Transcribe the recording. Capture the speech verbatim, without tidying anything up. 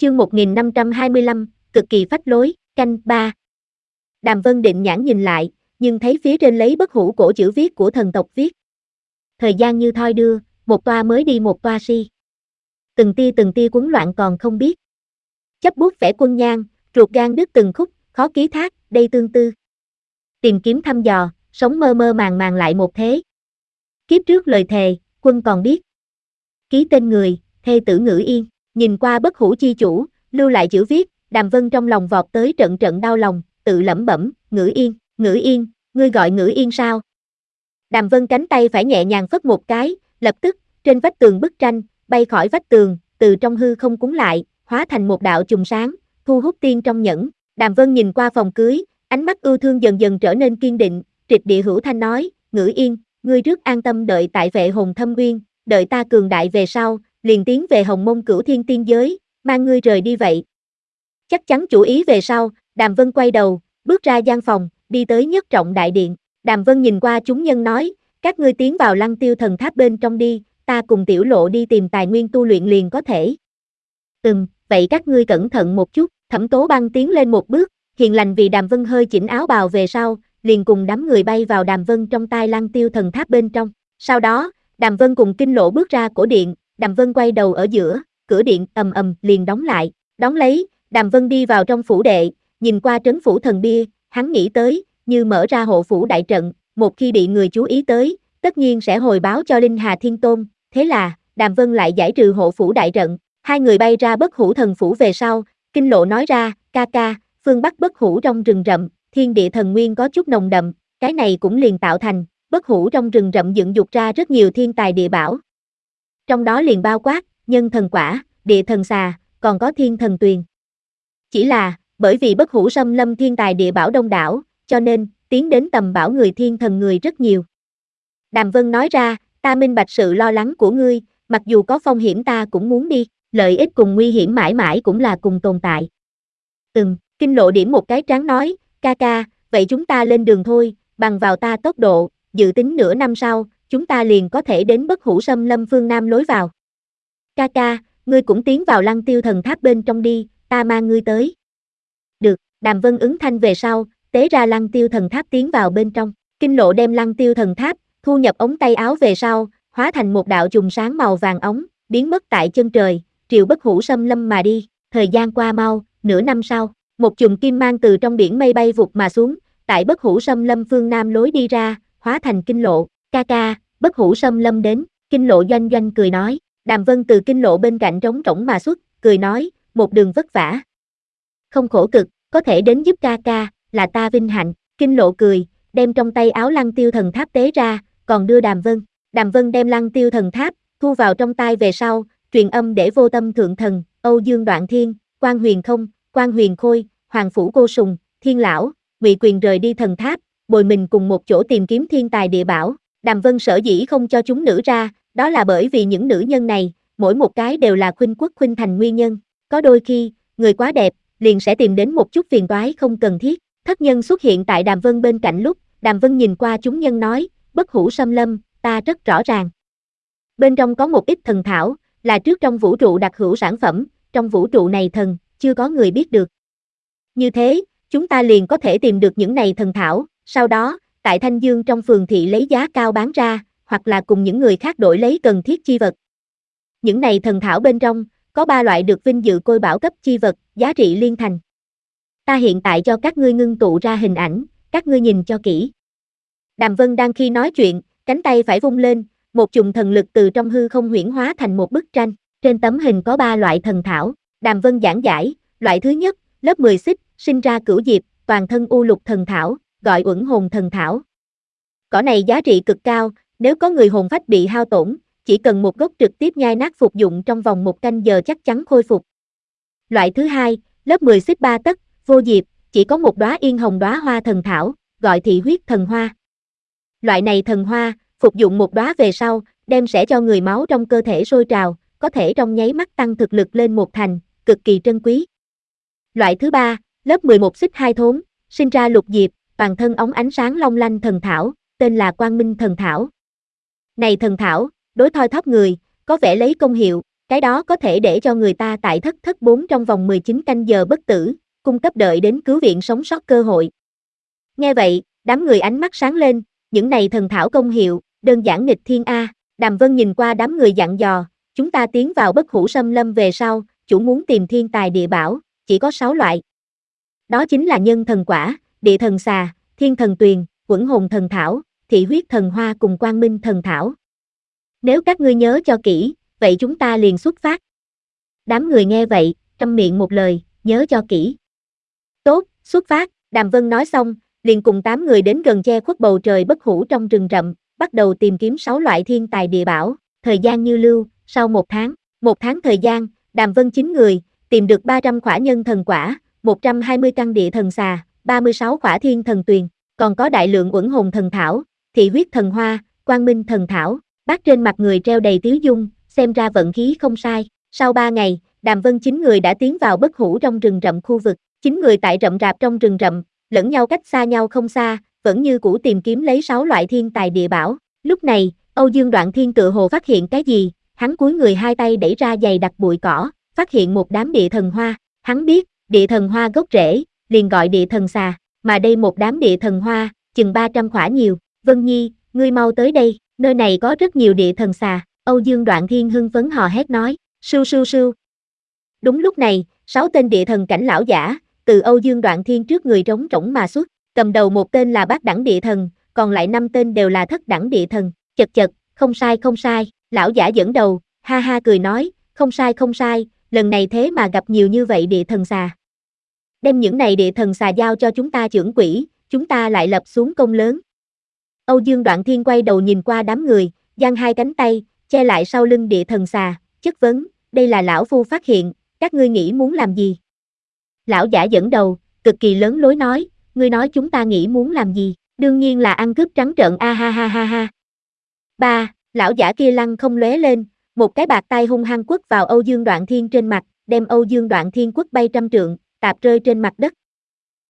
Chương một nghìn năm trăm hai mươi lăm, cực kỳ phách lối, canh ba. Đàm Vân định nhãn nhìn lại, nhưng thấy phía trên lấy bất hủ cổ chữ viết của thần tộc viết. Thời gian như thoi đưa, một toa mới đi một toa si. Từng tia từng tia cuốn loạn còn không biết. Chấp bút vẽ quân nhang, ruột gan đứt từng khúc, khó ký thác, đây tương tư. Tìm kiếm thăm dò, sống mơ mơ màng màng lại một thế. Kiếp trước lời thề, quân còn biết. Ký tên người, thê tử Ngữ Yên, nhìn qua bất hủ chi chủ, lưu lại chữ viết, Đàm Vân trong lòng vọt tới trận trận đau lòng, tự lẩm bẩm, Ngữ Yên, Ngữ Yên, ngươi gọi Ngữ Yên sao? Đàm Vân cánh tay phải nhẹ nhàng phất một cái, lập tức, trên vách tường bức tranh, bay khỏi vách tường, từ trong hư không cuốn lại, hóa thành một đạo chùm sáng, thu hút tiên trong nhẫn. Đàm Vân nhìn qua phòng cưới, ánh mắt ưu thương dần dần trở nên kiên định, trịch địa hữu thanh nói, Ngữ Yên, ngươi trước an tâm đợi tại Vệ Hồn Thâm Uyên, đợi ta cường đại về sau, liền tiến về Hồng Mông Cửu Thiên Tiên giới, mang ngươi rời đi vậy. Chắc chắn chủ ý về sau, Đàm Vân quay đầu, bước ra gian phòng, đi tới nhất trọng đại điện. Đàm Vân nhìn qua chúng nhân nói, các ngươi tiến vào Lăng Tiêu Thần Tháp bên trong đi, ta cùng Tiểu Lộ đi tìm tài nguyên tu luyện liền có thể. Ừm, vậy các ngươi cẩn thận một chút. Thẩm Tố Băng tiến lên một bước, hiền lành vì Đàm Vân hơi chỉnh áo bào về sau, liền cùng đám người bay vào Đàm Vân trong tai Lăng Tiêu Thần Tháp bên trong. Sau đó, Đàm Vân cùng Kinh Lộ bước ra cổ điện, Đàm Vân quay đầu ở giữa, cửa điện ầm ầm liền đóng lại. Đóng lấy, Đàm Vân đi vào trong phủ đệ, nhìn qua trấn phủ thần bia, hắn nghĩ tới, như mở ra hộ phủ đại trận, một khi bị người chú ý tới, tất nhiên sẽ hồi báo cho Linh Hà Thiên Tôn, thế là, Đàm Vân lại giải trừ hộ phủ đại trận. Hai người bay ra bất hủ thần phủ về sau, Kinh Lộ nói ra, ca ca, phương Bắc bất hủ trong rừng rậm, thiên địa thần nguyên có chút nồng đậm, cái này cũng liền tạo thành, bất hủ trong rừng rậm dựng dục ra rất nhiều thiên tài địa bảo. Trong đó liền bao quát, nhân thần quả, địa thần xà, còn có thiên thần tuyền. Chỉ là, bởi vì bất hủ xâm lâm thiên tài địa bảo đông đảo, cho nên, tiến đến tầm bảo người thiên thần người rất nhiều. Đàm Vân nói ra, ta minh bạch sự lo lắng của ngươi, mặc dù có phong hiểm ta cũng muốn đi, lợi ích cùng nguy hiểm mãi mãi cũng là cùng tồn tại. Ừm, Kinh Lộ điểm một cái trán nói, ca ca, vậy chúng ta lên đường thôi, bằng vào ta tốc độ, dự tính nửa năm sau, chúng ta liền có thể đến bất hủ xâm lâm phương Nam lối vào. Ca ca, ngươi cũng tiến vào Lăng Tiêu Thần Tháp bên trong đi, ta mang ngươi tới. Được, Đàm Vân ứng thanh về sau, tế ra Lăng Tiêu Thần Tháp tiến vào bên trong. Kinh Lộ đem Lăng Tiêu Thần Tháp, thu nhập ống tay áo về sau, hóa thành một đạo chùm sáng màu vàng ống, biến mất tại chân trời, triều bất hủ xâm lâm mà đi. Thời gian qua mau, nửa năm sau, một chùm kim mang từ trong biển mây bay vụt mà xuống, tại bất hủ xâm lâm phương Nam lối đi ra, hóa thành Kinh Lộ, ca ca, bất hủ xâm lâm đến. Kinh Lộ doanh doanh cười nói. Đàm Vân từ Kinh Lộ bên cạnh trống rỗng mà xuất, cười nói, một đường vất vả. Không khổ cực, có thể đến giúp ca ca, là ta vinh hạnh. Kinh Lộ cười, đem trong tay áo Lăng Tiêu Thần Tháp tế ra, còn đưa Đàm Vân. Đàm Vân đem Lăng Tiêu Thần Tháp, thu vào trong tai về sau, truyền âm để Vô Tâm Thượng Thần, Âu Dương Đoạn Thiên, Quan Huyền Không, Quan Huyền Khôi, Hoàng Phủ Cô Sùng, Thiên Lão, Ngụy Quyền rời đi thần tháp, bồi mình cùng một chỗ tìm kiếm thiên tài địa bảo. Đàm Vân sở dĩ không cho chúng nữ ra, đó là bởi vì những nữ nhân này, mỗi một cái đều là khuynh quốc khuynh thành nguyên nhân. Có đôi khi, người quá đẹp, liền sẽ tìm đến một chút phiền toái không cần thiết. Thất nhân xuất hiện tại Đàm Vân bên cạnh lúc, Đàm Vân nhìn qua chúng nhân nói, bất hủ xâm lâm, ta rất rõ ràng. Bên trong có một ít thần thảo, là trước trong vũ trụ đặc hữu sản phẩm, trong vũ trụ này thần, chưa có người biết được. Như thế, chúng ta liền có thể tìm được những này thần thảo, sau đó, tại Thanh Dương trong phường thị lấy giá cao bán ra, hoặc là cùng những người khác đổi lấy cần thiết chi vật. Những này thần thảo bên trong, có ba loại được vinh dự côi bảo cấp chi vật, giá trị liên thành. Ta hiện tại cho các ngươi ngưng tụ ra hình ảnh, các ngươi nhìn cho kỹ. Đàm Vân đang khi nói chuyện, cánh tay phải vung lên, một chùm thần lực từ trong hư không huyễn hóa thành một bức tranh. Trên tấm hình có ba loại thần thảo. Đàm Vân giảng giải, loại thứ nhất, lớp mười xích, sinh ra cửu diệp, toàn thân u lục thần thảo, gọi Uẩn Hồn thần thảo. Cỏ này giá trị cực cao, nếu có người hồn phách bị hao tổn, chỉ cần một gốc trực tiếp nhai nát phục dụng trong vòng một canh giờ chắc chắn khôi phục. Loại thứ hai, lớp mười xích ba tấc, vô diệp, chỉ có một đóa yên hồng đóa hoa thần thảo, gọi thị huyết thần hoa. Loại này thần hoa, phục dụng một đóa về sau, đem sẽ cho người máu trong cơ thể sôi trào, có thể trong nháy mắt tăng thực lực lên một thành, cực kỳ trân quý. Loại thứ ba, lớp mười một xích hai thốn, sinh ra lục diệp, toàn thân óng ánh sáng long lanh thần thảo, tên là Quang Minh thần thảo. Này thần thảo, đối thoi thóp người, có vẻ lấy công hiệu, Cái đó có thể để cho người ta tại thất thất bốn trong vòng mười chín canh giờ bất tử, cung cấp đợi đến cứu viện sống sót cơ hội. Nghe vậy, đám người ánh mắt sáng lên, những này thần thảo công hiệu, đơn giản nghịch thiên A. Đàm Vân nhìn qua đám người dặn dò, chúng ta tiến vào bất hủ xâm lâm về sau, chủ muốn tìm thiên tài địa bảo, chỉ có sáu loại. Đó chính là nhân thần quả, địa thần xà, thiên thần tuyền, quẩn hồn thần thảo, thị huyết thần hoa cùng quang minh thần thảo. Nếu các ngươi nhớ cho kỹ, vậy chúng ta liền xuất phát. Đám người nghe vậy, trăm miệng một lời, nhớ cho kỹ. Tốt, xuất phát, Đàm Vân nói xong, liền cùng tám người đến gần che khuất bầu trời bất hủ trong rừng rậm, bắt đầu tìm kiếm sáu loại thiên tài địa bảo, thời gian như lưu, sau một tháng, một tháng thời gian, Đàm Vân chín người, tìm được ba trăm khỏa nhân thần quả, một trăm hai mươi căn địa thần xà, ba mươi sáu khỏa thiên thần tuyền, còn có đại lượng uẩn hồn thần thảo, thị huyết thần hoa, quang minh thần thảo, bác trên mặt người treo đầy tiếu dung, xem ra vận khí không sai. Sau ba ngày, Đàm Vân chín người đã tiến vào bất hủ trong rừng rậm khu vực, chín người tại rậm rạp trong rừng rậm, lẫn nhau cách xa nhau không xa, vẫn như cũ tìm kiếm lấy sáu loại thiên tài địa bảo. Lúc này, Âu Dương Đoạn Thiên tựa hồ phát hiện cái gì, hắn cúi người hai tay đẩy ra dày đặc bụi cỏ, phát hiện một đám địa thần hoa, hắn biết, địa thần hoa gốc rễ, liền gọi địa thần xà, mà đây một đám địa thần hoa, chừng ba trăm khỏa nhiều. Vân Nhi, ngươi mau tới đây, nơi này có rất nhiều địa thần xà. Âu Dương Đoạn Thiên hưng phấn hò hét nói, sưu sưu sưu. Đúng lúc này, sáu tên địa thần cảnh lão giả, từ Âu Dương Đoạn Thiên trước người trống rỗng mà xuất, cầm đầu một tên là bát đẳng địa thần, còn lại năm tên đều là thất đẳng địa thần. Chật chật, không sai không sai, lão giả dẫn đầu, ha ha cười nói, không sai không sai, lần này thế mà gặp nhiều như vậy địa thần xà. Đem những này địa thần xà giao cho chúng ta trưởng quỹ, chúng ta lại lập xuống công lớn. Âu Dương Đoạn Thiên quay đầu nhìn qua đám người, giang hai cánh tay, che lại sau lưng địa thần xà, chất vấn, đây là lão phu phát hiện, các ngươi nghĩ muốn làm gì? Lão giả dẫn đầu, cực kỳ lớn lối nói, ngươi nói chúng ta nghĩ muốn làm gì, đương nhiên là ăn cướp trắng trợn a ha ha ha ha. Ba, lão giả kia lăng không lóe lên, một cái bạt tay hung hăng quất vào Âu Dương Đoạn Thiên trên mặt, đem Âu Dương Đoạn Thiên quất bay trăm trượng, tạp rơi trên mặt đất.